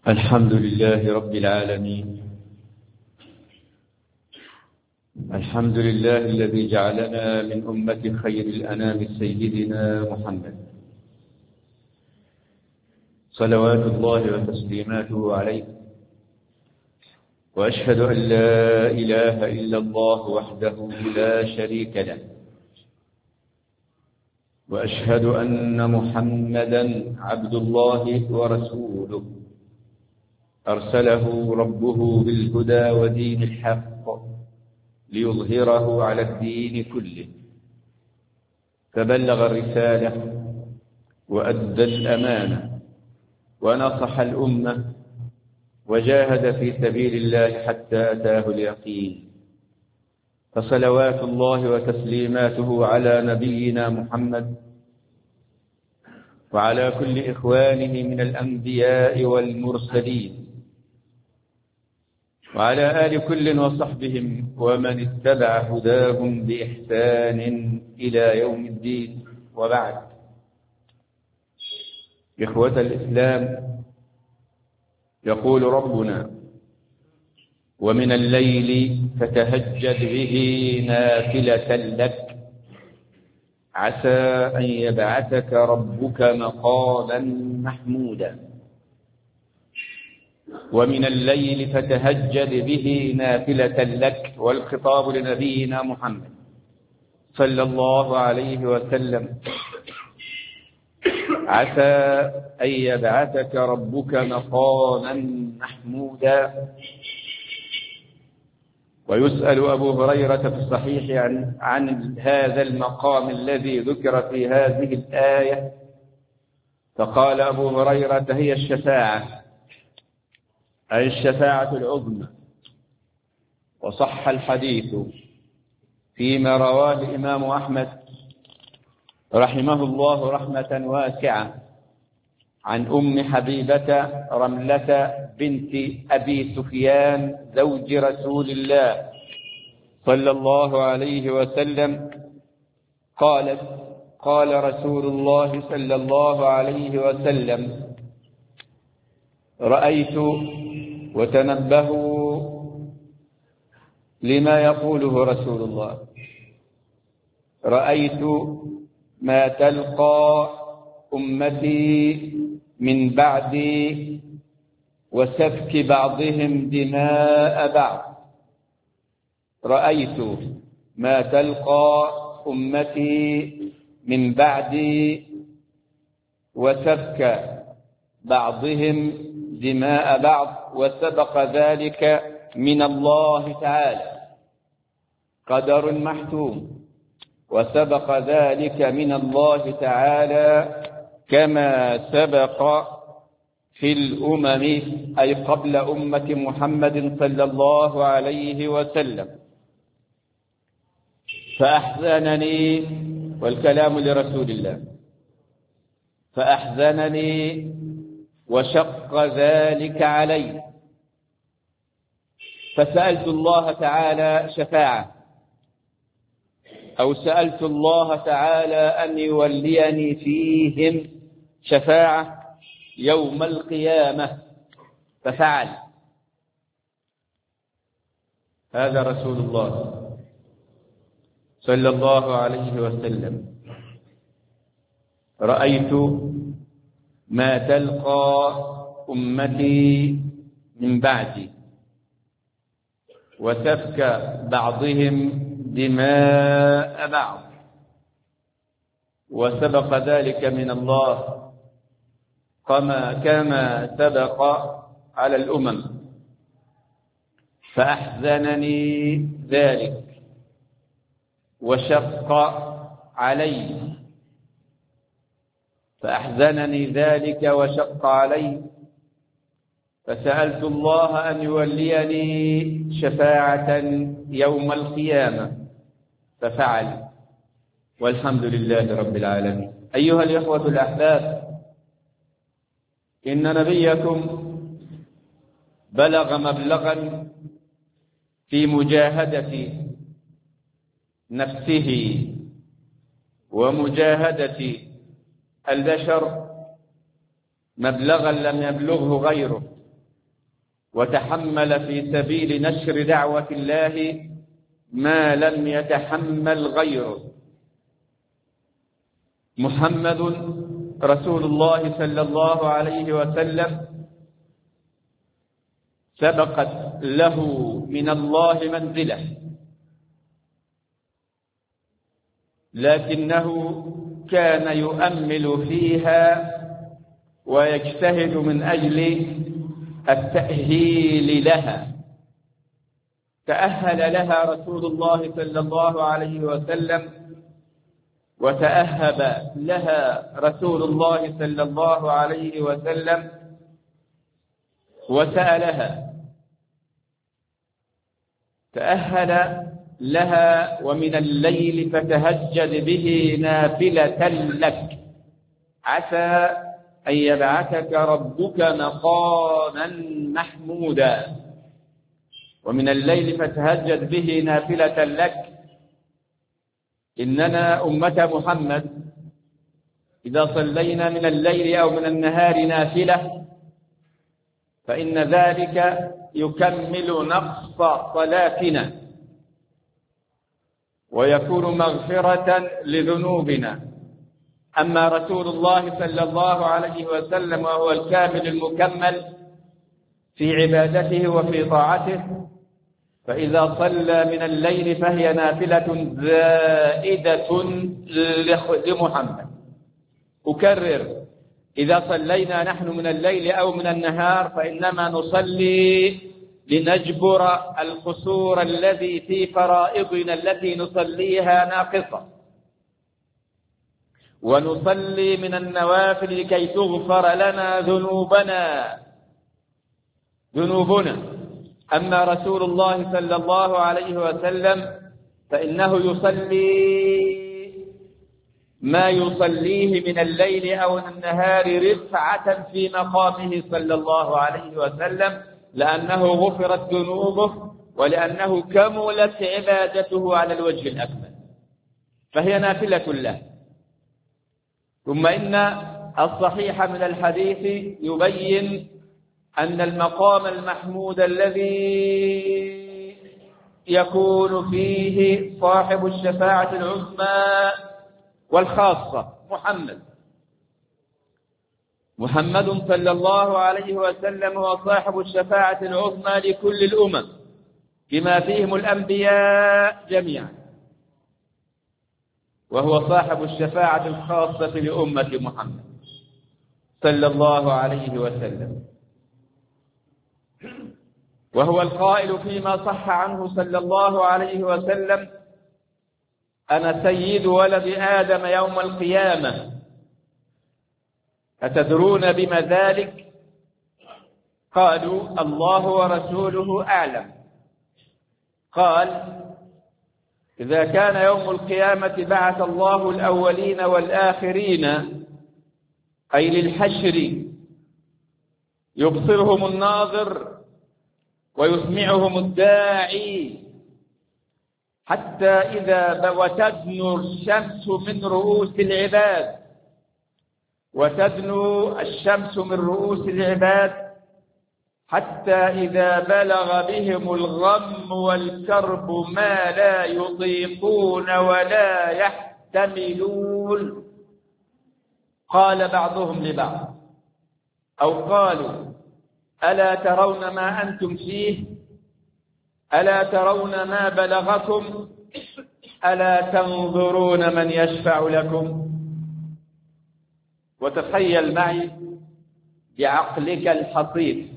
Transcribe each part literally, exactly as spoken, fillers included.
الحمد لله رب العالمين. الحمد لله الذي جعلنا من أمة خير الأنام سيدنا محمد صلوات الله وتسليماته عليه. وأشهد أن لا إله إلا الله وحده لا شريك له، وأشهد أن محمدا عبد الله ورسوله أرسله ربه بالهدى ودين الحق ليظهره على الدين كله، فبلغ الرسالة وأدى الأمانة ونصح الأمة وجاهد في سبيل الله حتى أتاه اليقين. فصلوات الله وتسليماته على نبينا محمد وعلى كل إخوانه من الأنبياء والمرسلين وعلى آل كل وصحبهم ومن اتبع هداهم بإحسان إلى يوم الدين. وبعد، إخوة الإسلام، يقول ربنا: ومن الليل فتهجد به نافلة لك عسى أن يبعثك ربك مقاما محمودا. ومن الليل فتهجد به نافلة لك، والخطاب لنبينا محمد صلى الله عليه وسلم، عسى أن يبعثك ربك مقاما محمودا. ويسأل أبو هريرة في الصحيح عن, عن هذا المقام الذي ذكر في هذه الآية، فقال أبو هريرة: هي الشفاعة، أي الشفاعة العظمى. وصح الحديث فيما رواه الإمام أحمد رحمه الله رحمة واسعة عن أم حبيبة رملة بنت أبي سفيان زوج رسول الله صلى الله عليه وسلم قالت: قال رسول الله صلى الله عليه وسلم: رأيت، وتنبهوا لما يقوله رسول الله، رأيت ما تلقى أمتي من بعدي وسفك بعضهم دماء بعض. رأيت ما تلقى أمتي من بعدي وسفك بعضهم دماء بعض، وسبق ذلك من الله تعالى، قدر محتوم، وسبق ذلك من الله تعالى كما سبق في الأمم، أي قبل أمة محمد صلى الله عليه وسلم. فأحزنني، والكلام لرسول الله، فأحزنني وشق ذلك علي، فسألت الله تعالى شفاعة، أو سألت الله تعالى أن يوليني فيهم شفاعة يوم القيامة، ففعل. هذا رسول الله صلى الله عليه وسلم: رأيت ما تلقى أمتي من بعدي وسفك بعضهم دماء بعض، وسبق ذلك من الله كما كما سبق على الأمم. فأحزنني ذلك وشق علي، فأحزنني ذلك وشق علي، فسألت الله أن يوليني شفاعة يوم القيامة، ففعل. والحمد لله رب العالمين. أيها الإخوة الأحباب، إن نبيكم بلغ مبلغا في مجاهدة نفسه ومجاهدة البشر مبلغا لم يبلغه غيره وتحمل في سبيل نشر دعوة الله ما لم يتحمل غيره. محمد رسول الله صلى الله عليه وسلم سبقت له من الله منزله، لكنه كان يؤمل فيها ويجتهد من أجل التأهيل لها. تأهل لها رسول الله صلى الله عليه وسلم، وتأهب لها رسول الله صلى الله عليه وسلم وسألها. تأهل لها: ومن الليل فتهجد به نافلة لك عسى أن يبعثك ربك مقاما محمودا. ومن الليل فتهجد به نافلة لك. إننا أمة محمد إذا صلينا من الليل أو من النهار نافلة فإن ذلك يكمل نقص صلاتنا ويكون مغفرة لذنوبنا. أما رسول الله صلى الله عليه وسلم وهو الكامل المكمل في عبادته وفي طاعته، فإذا صلى من الليل فهي نافلة زائدة لمحمد. أكرر: إذا صلينا نحن من الليل أو من النهار فإنما نصلي لنجبر القصور الذي في فرائضنا التي نصليها ناقصة، ونصلي من النوافل لكي تغفر لنا ذنوبنا ذنوبنا. أما رسول الله صلى الله عليه وسلم فإنه يصلي ما يصليه من الليل أو النهار رفعة في مقامه صلى الله عليه وسلم، لأنه غفرت ذنوبه ولأنه كملت عبادته على الوجه الأكمل، فهي نافلة له. ثم إن الصحيح من الحديث يبين أن المقام المحمود الذي يكون فيه صاحب الشفاعة العظمى والخاصة محمد محمد صلى الله عليه وسلم هو صاحب الشفاعة العظمى لكل الأمم بما فيهم الأنبياء جميعا، وهو صاحب الشفاعة الخاصة لأمة محمد صلى الله عليه وسلم. وهو القائل فيما صح عنه صلى الله عليه وسلم: أنا سيد ولد آدم يوم القيامة. أتدرون بما ذلك؟ قالوا: الله ورسوله أعلم. قال: إذا كان يوم القيامة بعث الله الأولين والآخرين، أي للحشر، يبصرهم الناظر ويسمعهم الداعي، حتى إذا وتدنو الشمس من رؤوس العباد وتدنو الشمس من رؤوس العباد حتى إذا بلغ بهم الغم والكرب ما لا يطيقون ولا يحتملون، قال بعضهم لبعض أو قالوا: ألا ترون ما أنتم فيه؟ ألا ترون ما بلغكم؟ ألا تنظرون من يشفع لكم؟ وتخيل معي بعقلك الحصيف،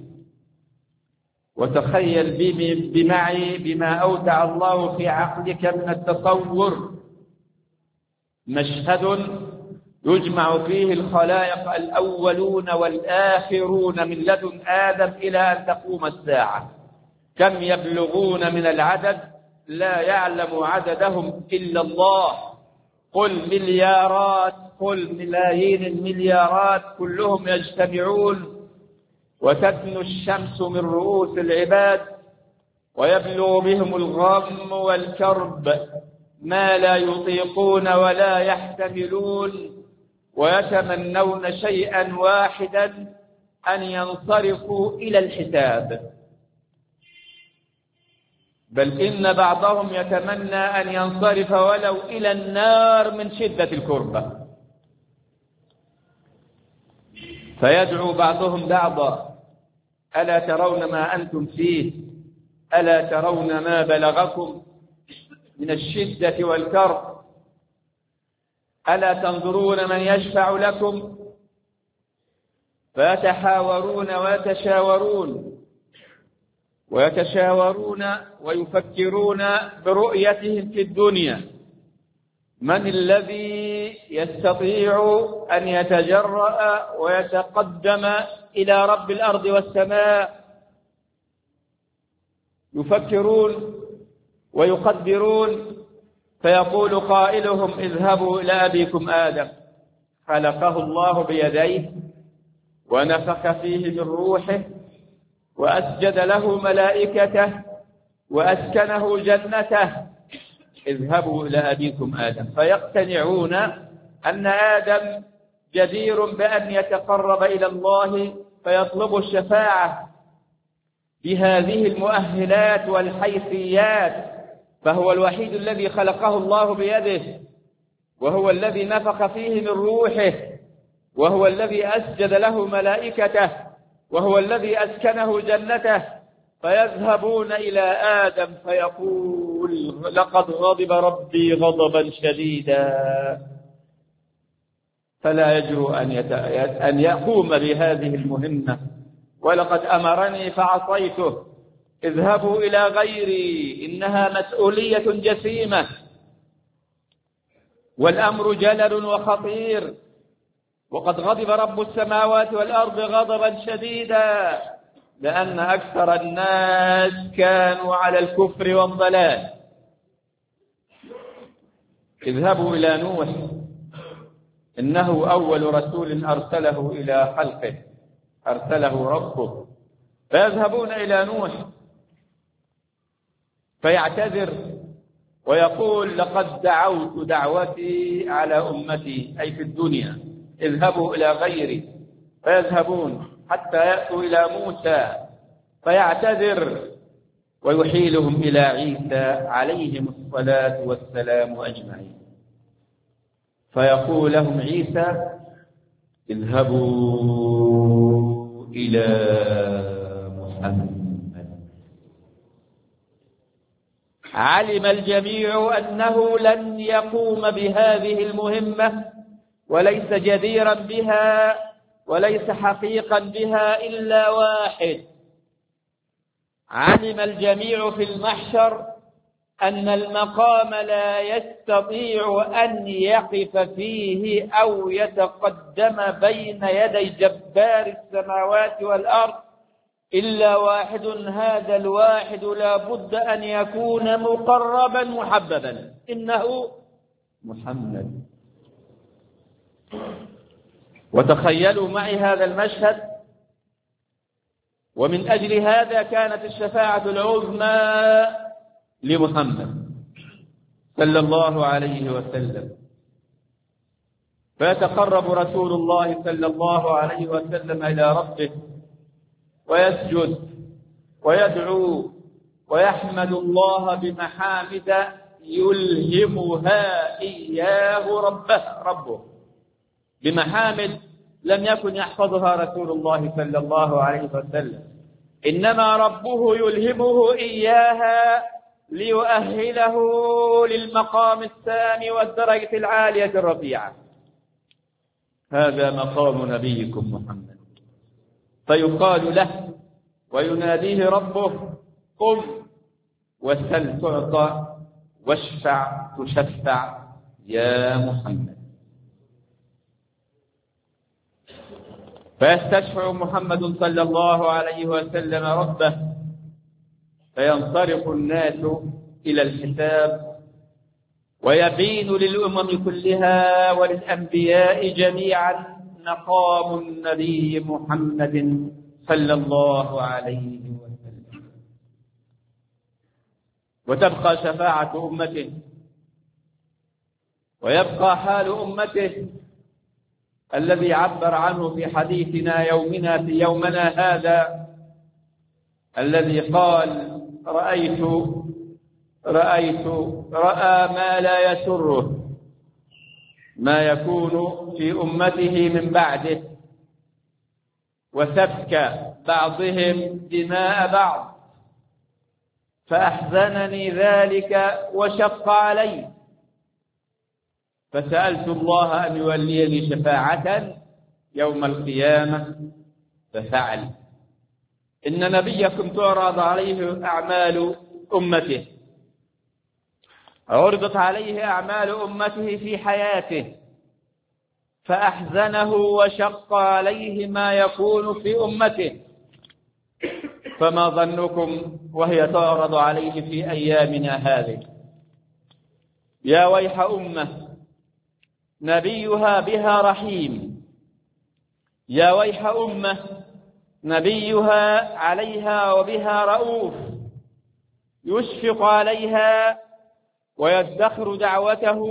وتخيل بمعي بما أودع الله في عقلك من التصور مشهد يجمع فيه الخلائق الأولون والآخرون من لدن آدم إلى أن تقوم الساعة. كم يبلغون من العدد؟ لا يعلم عددهم إلا الله. قل مليارات، قل ملايين المليارات، كلهم يجتمعون وتدنو الشمس من رؤوس العباد ويبلغ بهم الغم والكرب ما لا يطيقون ولا يحتملون، ويتمنون شيئا واحدا: أن ينصرفوا إلى الحساب. بل إن بعضهم يتمنى أن ينصرف ولو إلى النار من شدة الكربة، فيدعو بعضهم بعضا: ألا ترون ما أنتم فيه؟ ألا ترون ما بلغكم من الشدة والكرب؟ ألا تنظرون من يشفع لكم؟ فيتحاورون ويتشاورون ويتشاورون ويفكرون برؤيتهم في الدنيا: من الذي يستطيع أن يتجرأ ويتقدم إلى رب الأرض والسماء؟ يفكرون ويقدرون، فيقول قائلهم: اذهبوا إلى أبيكم آدم، خلقه الله بيديه ونفخ فيه من روحه وأسجد له ملائكته وأسكنه جنته، اذهبوا إلى أبيكم آدم. فيقتنعون أن آدم جدير بأن يتقرب إلى الله فيطلب الشفاعة بهذه المؤهلات والحيثيات، فهو الوحيد الذي خلقه الله بيده، وهو الذي نفخ فيه من روحه، وهو الذي أسجد له ملائكته، وهو الذي أسكنه جنته. فيذهبون إلى آدم فيقول: لقد غضب ربي غضبا شديدا، فلا يجرؤ أن, يت... أن يقوم بهذه المهمة، ولقد أمرني فعصيته، اذهبوا إلى غيري، إنها مسؤولية جسيمة والأمر جلل وخطير، وقد غضب رب السماوات والأرض غضبا شديدا، لأن أكثر الناس كانوا على الكفر والضلال. اذهبوا إلى نوح، إنه أول رسول أرسله إلى خلقه، أرسله ربه. فيذهبون إلى نوح فيعتذر ويقول: لقد دعوت دعوتي على أمتي، أي في الدنيا، اذهبوا إلى غيري. فيذهبون حتى يأتوا إلى موسى فيعتذر ويحيلهم إلى عيسى عليهم الصلاة والسلام أجمعين. فيقول لهم عيسى: اذهبوا إلى محمد. علم الجميع أنه لن يقوم بهذه المهمة، وليس جديرا بها وليس حقيقا بها إلا واحد. علم الجميع في المحشر أن المقام لا يستطيع أن يقف فيه أو يتقدم بين يدي جبار السماوات والأرض إلا واحد. هذا الواحد لا بد أن يكون مقربا محببا، إنه محمد. وتخيلوا معي هذا المشهد، ومن أجل هذا كانت الشفاعة العظمى لمحمد صلى الله عليه وسلم. فيتقرب رسول الله صلى الله عليه وسلم إلى ربه ويسجد ويدعو ويحمد الله بمحامد يلهمها إياه ربه ربه بمحامد لم يكن يحفظها رسول الله صلى الله عليه وسلم، إنما ربه يلهمه إياها ليؤهله للمقام الثاني والدرجة العالية الرفيعة. هذا مقام نبيكم محمد. فيقال له ويناديه ربه: قم وسل تعطى واشفع تشفع يا محمد. فيستشفع محمد صلى الله عليه وسلم ربه، فينصرف الناس إلى الحساب، ويبين للأمم كلها وللأنبياء جميعا مقام النبي محمد صلى الله عليه وسلم. وتبقى شفاعة أمته، ويبقى حال أمته الذي عبر عنه في حديثنا يومنا في يومنا هذا، الذي قال: رأيت رأيت رأى ما لا يسره ما يكون في أمته من بعده، وسفك بعضهم دماء بعض، فأحزنني ذلك وشق علي، فسألت الله أن يوليني شفاعة يوم القيامة ففعل. إن نبيكم تعرض عليه أعمال أمته، عرضت عليه أعمال أمته في حياته فأحزنه وشق عليه ما يكون في أمته، فما ظنكم وهي تعرض عليه في أيامنا هذه؟ يا ويح أمة نبيها بها رحيم، يا ويح أمة نبيها عليها وبها رؤوف، يشفق عليها ويدخر دعوته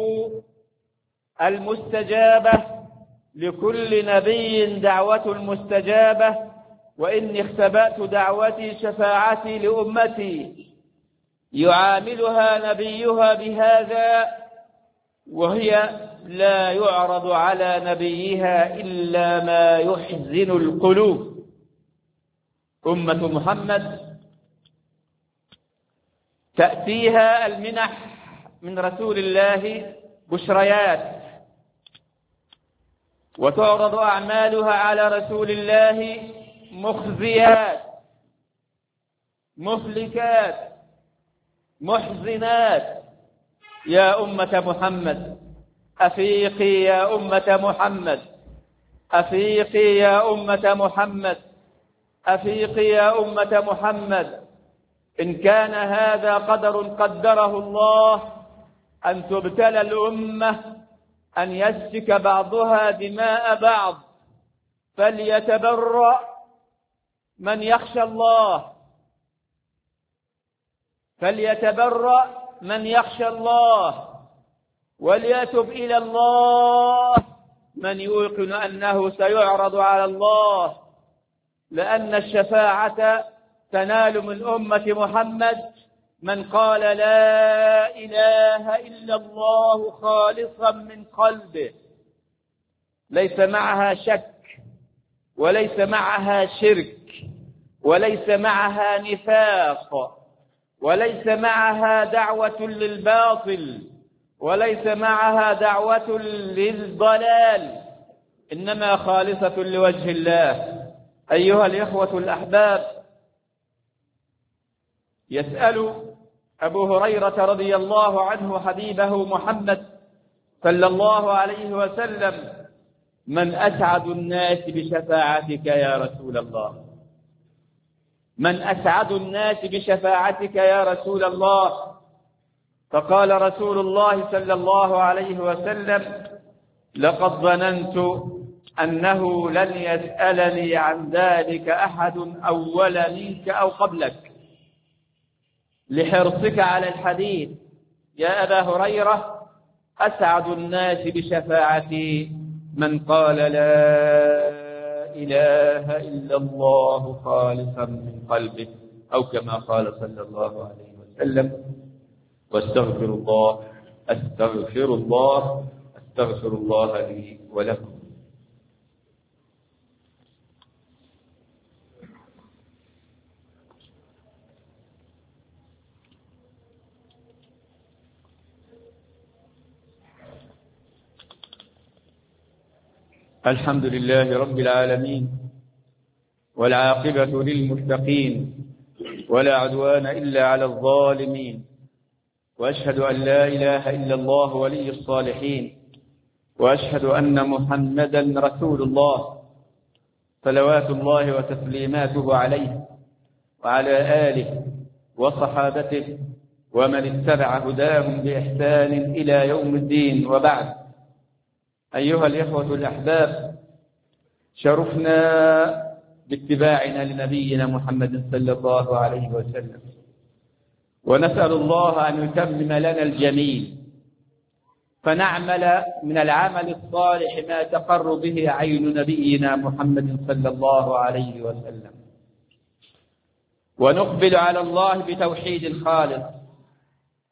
المستجابة لكل نبي، دعوة المستجابة. وإني اختبأت دعوتي شفاعتي لأمتي، يعاملها نبيها بهذا وهي لا يعرض على نبيها إلا ما يحزن القلوب. أمة محمد تأتيها المنح من رسول الله بشريات، وتعرض أعمالها على رسول الله مخزيات مهلكات محزنات. يا أمة محمد أفيقي، يا أمة محمد أفيقي، يا أمة محمد أفيقي، يا أمة محمد. إن كان هذا قدر قدره الله أن تبتلى الأمة، أن يسفك بعضها دماء بعض، فليتبرأ من يخشى الله، فليتبرأ من يخشى الله، وليتب إلى الله من يوقن أنه سيعرض على الله، لأن الشفاعة تنال من أمة محمد من قال لا إله إلا الله خالصا من قلبه، ليس معها شك وليس معها شرك وليس معها نفاق وليس معها دعوة للباطل وليس معها دعوة للضلال، إنما خالصة لوجه الله. أيها الإخوة الأحباب، يسأل أبو هريرة رضي الله عنه حبيبه محمد صلى الله عليه وسلم: من أسعد الناس بشفاعتك يا رسول الله؟ من أسعد الناس بشفاعتك يا رسول الله؟ فقال رسول الله صلى الله عليه وسلم: لقد ظننت أنه لن يسألني عن ذلك أحد أول منك أو قبلك، لحرصك على الحديث. يا أبا هريرة، أسعد الناس بشفاعتي من قال لا إله إلا الله خالصا من قلبه، أو كما قال صلى الله عليه وسلم. واستغفر الله أستغفر الله أستغفر الله لي ولكم. الحمد لله رب العالمين، والعاقبة للمتقين، ولا عدوان إلا على الظالمين، وأشهد أن لا إله إلا الله ولي الصالحين، وأشهد أن محمدا رسول الله، صلوات الله وتسليماته عليه وعلى آله وصحابته ومن اتبع هداهم بإحسان إلى يوم الدين. وبعد، أيها الإخوة الأحباب، شرفنا باتباعنا لنبينا محمد صلى الله عليه وسلم، ونسأل الله أن يتمم لنا الجميل، فنعمل من العمل الصالح ما تقر به عين نبينا محمد صلى الله عليه وسلم، ونقبل على الله بتوحيد خالص،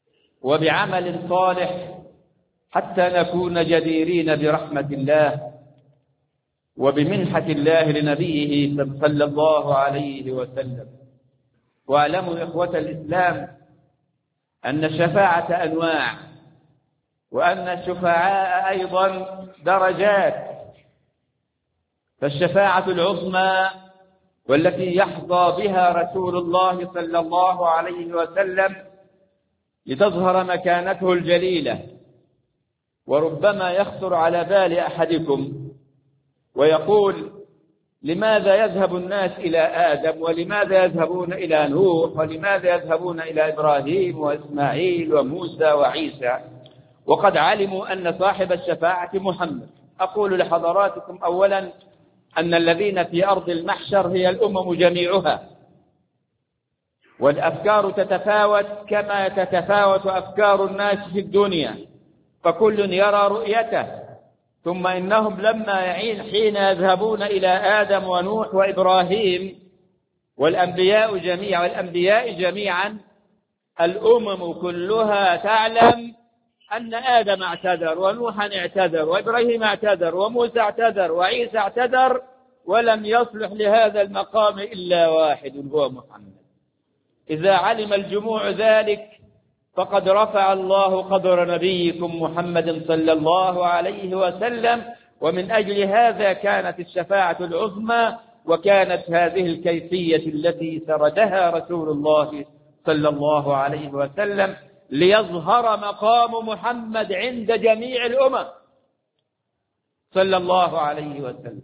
وبعمل صالح حتى نكون جديرين برحمة الله وبمنحة الله لنبيه صلى الله عليه وسلم. واعلموا إخوة الإسلام أن الشفاعة أنواع، وأن الشفعاء أيضا درجات. فالشفاعة العظمى والتي يحظى بها رسول الله صلى الله عليه وسلم لتظهر مكانته الجليلة. وربما يخطر على بال أحدكم ويقول: لماذا يذهب الناس إلى آدم، ولماذا يذهبون إلى نوح، ولماذا يذهبون إلى إبراهيم وإسماعيل وموسى وعيسى وقد علموا أن صاحب الشفاعة محمد؟ أقول لحضراتكم أولا أن الذين في أرض المحشر هي الأمم جميعها، والأفكار تتفاوت كما تتفاوت أفكار الناس في الدنيا، فكل يرى رؤيته. ثم إنهم لما يعين حين يذهبون إلى آدم ونوح وإبراهيم والأنبياء جميعا والأنبياء جميعا الأمم كلها تعلم أن آدم اعتذر ونوحا اعتذر وإبراهيم اعتذر وموسى اعتذر وعيسى اعتذر، ولم يصلح لهذا المقام إلا واحد هو محمد. إذا علم الجموع ذلك فقد رفع الله قدر نبيكم محمد صلى الله عليه وسلم، ومن أجل هذا كانت الشفاعة العظمى، وكانت هذه الكيفية التي سردها رسول الله صلى الله عليه وسلم ليظهر مقام محمد عند جميع الأمم صلى الله عليه وسلم.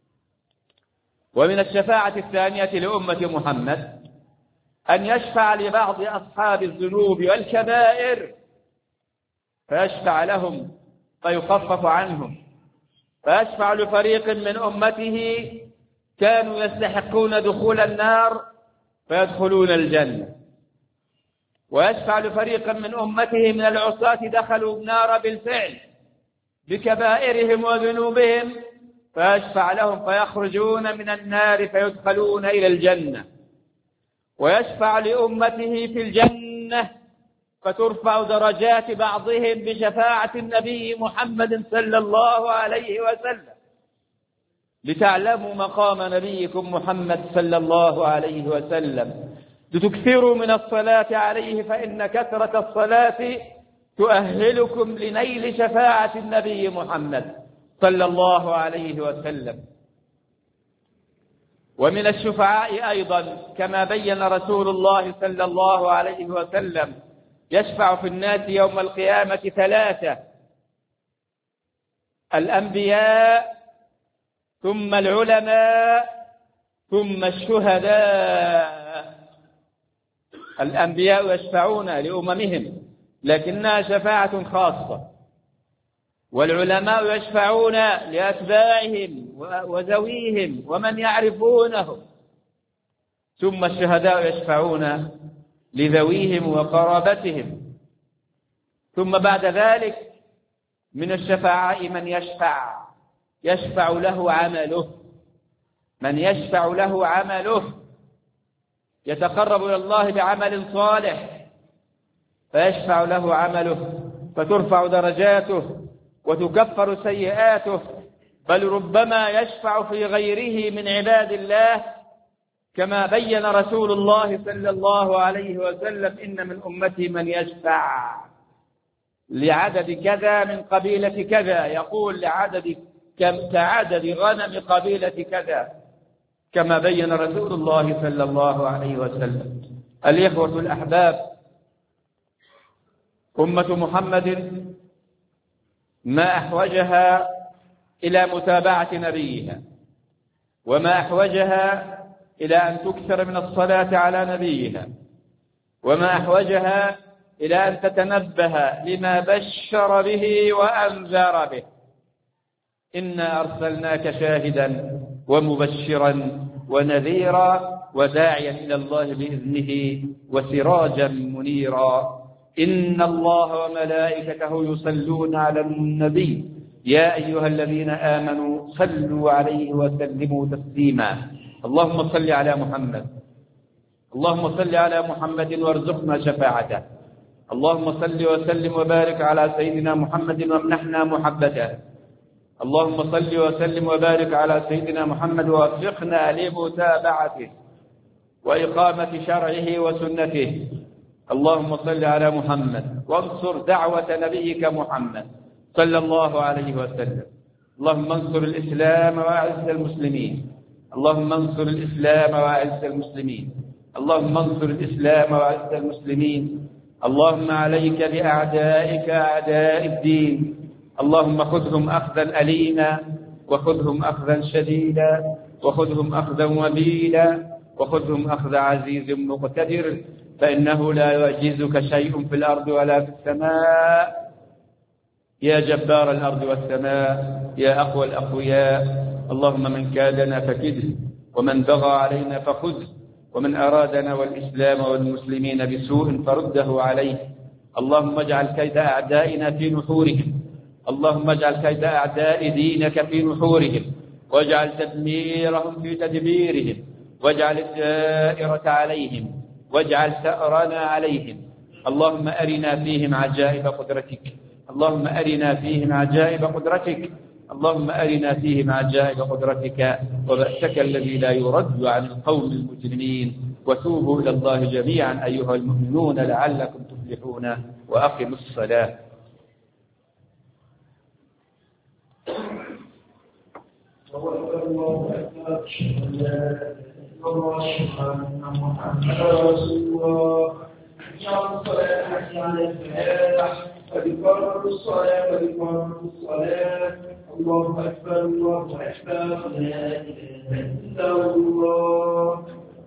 ومن الشفاعة الثانية لأمة محمد أن يشفع لبعض أصحاب الذنوب والكبائر فيشفع لهم فيخفف عنهم، فيشفع لفريق من أمته كانوا يستحقون دخول النار فيدخلون الجنة، ويشفع لفريق من أمته من العصاة دخلوا النار بالفعل بكبائرهم وذنوبهم فيشفع لهم فيخرجون من النار فيدخلون إلى الجنة، ويشفع لأمته في الجنة فترفع درجات بعضهم بشفاعة النبي محمد صلى الله عليه وسلم، لتعلموا مقام نبيكم محمد صلى الله عليه وسلم، لتكثروا من الصلاة عليه فإن كثرة الصلاة تؤهلكم لنيل شفاعة النبي محمد صلى الله عليه وسلم. ومن الشفعاء أيضا كما بين رسول الله صلى الله عليه وسلم يشفع في الناس يوم القيامة ثلاثة: الأنبياء ثم العلماء ثم الشهداء. الأنبياء يشفعون لأممهم لكنها شفاعة خاصة، والعلماء يشفعون لأتباعهم وذويهم ومن يعرفونهم، ثم الشهداء يشفعون لذويهم وقرابتهم. ثم بعد ذلك من الشفعاء من يشفع يشفع له عمله، من يشفع له عمله يتقرب إلى الله بعمل صالح فيشفع له عمله فترفع درجاته وتكفر سيئاته، بل ربما يشفع في غيره من عباد الله، كما بين رسول الله صلى الله عليه وسلم: إن من أمتي من يشفع لعدد كذا من قبيلة كذا، يقول لعدد كعدد غنم قبيلة كذا، كما بين رسول الله صلى الله عليه وسلم. الإخوة الأحباب، أمة محمد ما أحوجها إلى متابعة نبيها، وما أحوجها إلى أن تكثر من الصلاة على نبيها، وما أحوجها إلى أن تتنبه لما بشر به وأنذر به. إنا أرسلناك شاهدا ومبشرا ونذيرا وداعيا إلى الله بإذنه وسراجا منيرا. إن الله وملائكته يصلون على النبي يا أيها الذين آمنوا صلوا عليه وسلموا تسليما. اللهم صل على محمد، اللهم صل على محمد وارزقنا شفاعته، اللهم صل وسلم وبارك على سيدنا محمد وامنحنا محبته. اللهم صل وسلم وبارك على سيدنا محمد ووفقنا لمتابعته وإقامة شرعه وسنته. اللهم صل على محمد وانصر دعوة نبيك محمد صلى الله عليه وسلم. اللهم انصر الإسلام وأعز المسلمين. اللهم انصر الإسلام وأعز المسلمين. اللهم انصر الإسلام وأعز المسلمين. اللهم عليك بأعدائك أعداء الدين. اللهم خذهم أخذا أليما وخذهم أخذا شديدا وخذهم أخذا وبيلا وخذهم أخذ عزيز مقتدر، فإنه لا يعجزك شيء في الأرض ولا في السماء يا جبار الأرض والسماء يا أقوى الأقوياء. اللهم من كادنا فكده، ومن بغى علينا فخذه، ومن أرادنا والإسلام والمسلمين بسوء فرده عليه. اللهم اجعل كيد أعدائنا في نحورهم. اللهم اجعل كيد أعداء دينك في نحورهم، واجعل تدميرهم في تدبيرهم، واجعل الدائرة عليهم، واجعل ثأرنا عليهم. اللهم أرنا فيهم عجائب قدرتك. اللهم أرنا فيهم عجائب قدرتك. اللهم أرنا فيهم عجائب قدرتك وبأسك الذي لا يرد عن القوم المجرمين. وتوبوا إلى الله جميعا أيها المؤمنون لعلكم تفلحون. وأقموا الصلاة. الله أكبر. أشهد أن لا إله إلا الله وأشهد أن محمدا رسول الله. حي على الصلاة حي على الفلاح قد قامت الصلاة قد قامت الصلاة. الله أكبر الله أكبر لا إله إلا الله.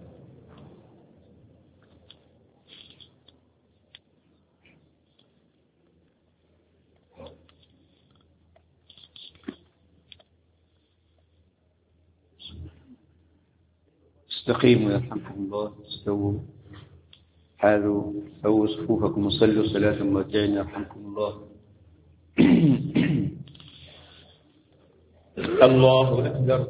استقيموا يرحمكم الله. استووا حاذوا سووا صفوفكم وصلوا صلاة مرجعين يرحمكم الله. الله أكبر.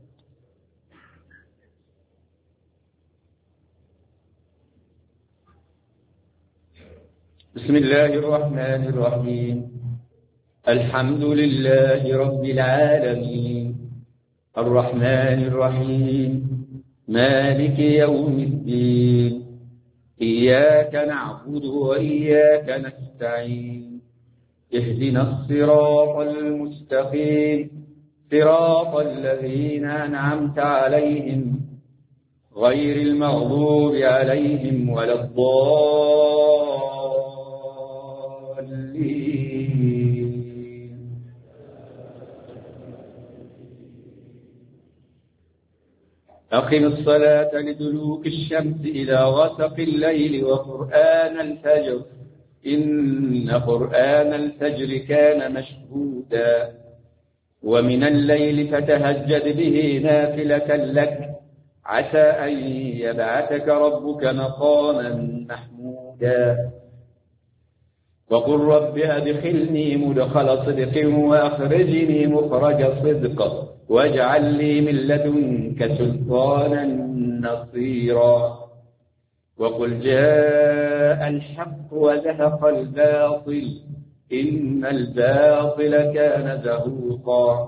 بسم الله الرحمن الرحيم. الحمد لله رب العالمين الرحمن الرحيم مالك يوم الدين. إياك نعبد وإياك نستعين. اهدنا الصراط المستقيم صراط الذين أنعمت عليهم غير المغضوب عليهم ولا الضالين. أقم الصلاة لدلوك الشمس إلى غسق الليل وقرآن الفجر إن قرآن الفجر كان مشهودا. ومن الليل فتهجد به نافلة لك عسى أن يبعثك ربك مقاما محمودا. وقل رب أدخلني مدخل صدق وأخرجني مخرج صدق واجعل لي من لدنك سلطانا نصيرا. وقل جاء الحق وزهق الباطل إن الباطل كان زهوقا.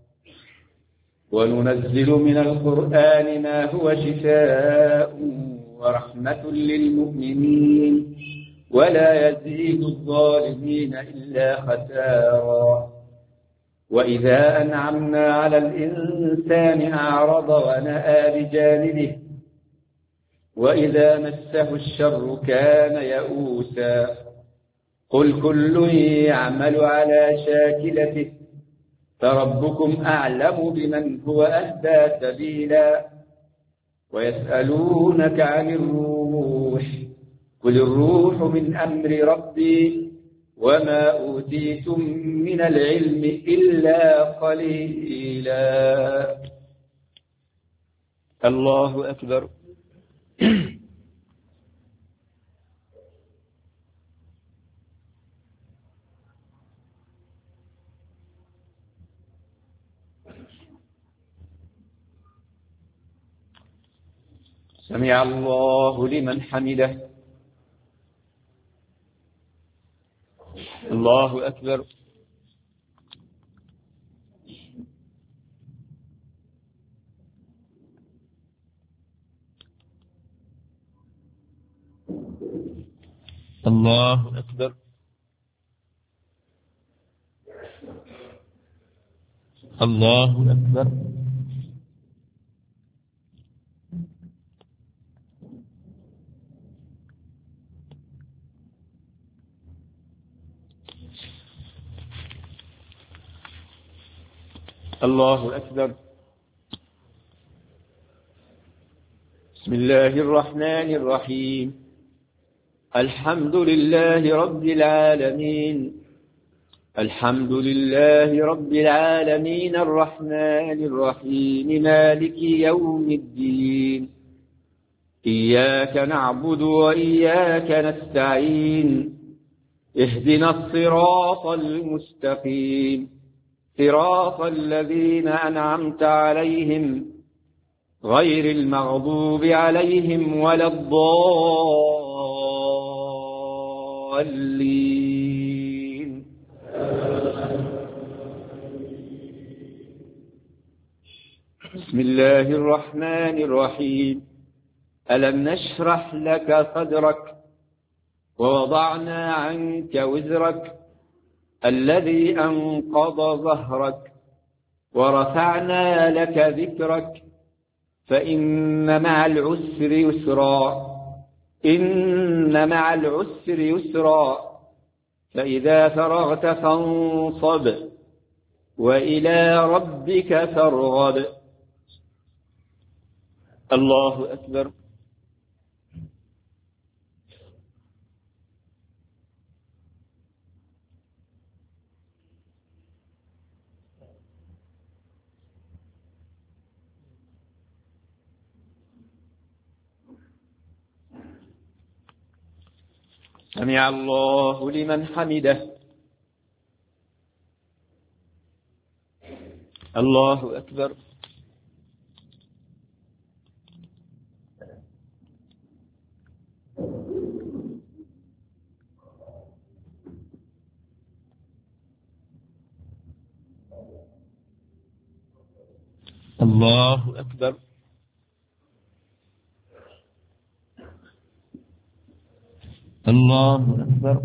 وننزل من القرآن ما هو شفاء ورحمة للمؤمنين ولا يزيد الظالمين إلا خسارا. وإذا أنعمنا على الإنسان أعرض ونأى بجانبه وإذا مسه الشر كان يئوسا. قل كل يعمل على شاكلته فربكم أعلم بمن هو أهدى سبيلا. ويسألونك عن الروح قل الروح من أمر ربي وما أوتيتم من العلم إلا قليلا. الله أكبر. سمع الله لمن حمده. الله أكبر. الله أكبر. الله أكبر. الله أكبر. بسم الله الرحمن الرحيم. الحمد لله رب العالمين. الحمد لله رب العالمين الرحمن الرحيم مالك يوم الدين. إياك نعبد وإياك نستعين. اهدنا الصراط المستقيم صراط الذين أنعمت عليهم غير المغضوب عليهم ولا الضالين. بسم الله الرحمن الرحيم. ألم نشرح لك صدرك ووضعنا عنك وزرك الذي أنقض ظهرك ورفعنا لك ذكرك فإن مع العسر يسرا إن مع العسر يسرا فإذا فرغت فانصب وإلى ربك فارغب. الله أكبر. سمع الله لمن حمده. الله أكبر. الله أكبر. الله أكبر.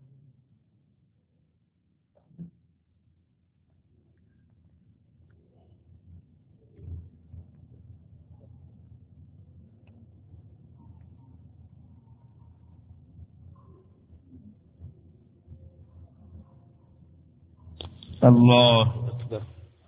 الله أكبر.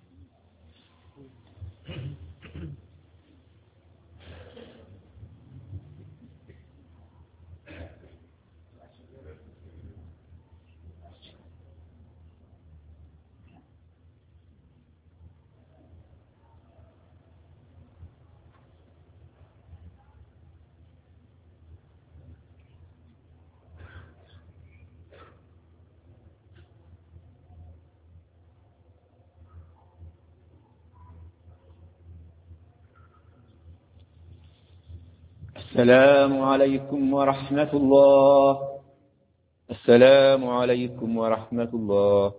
السلام عليكم ورحمة الله. السلام عليكم ورحمة الله.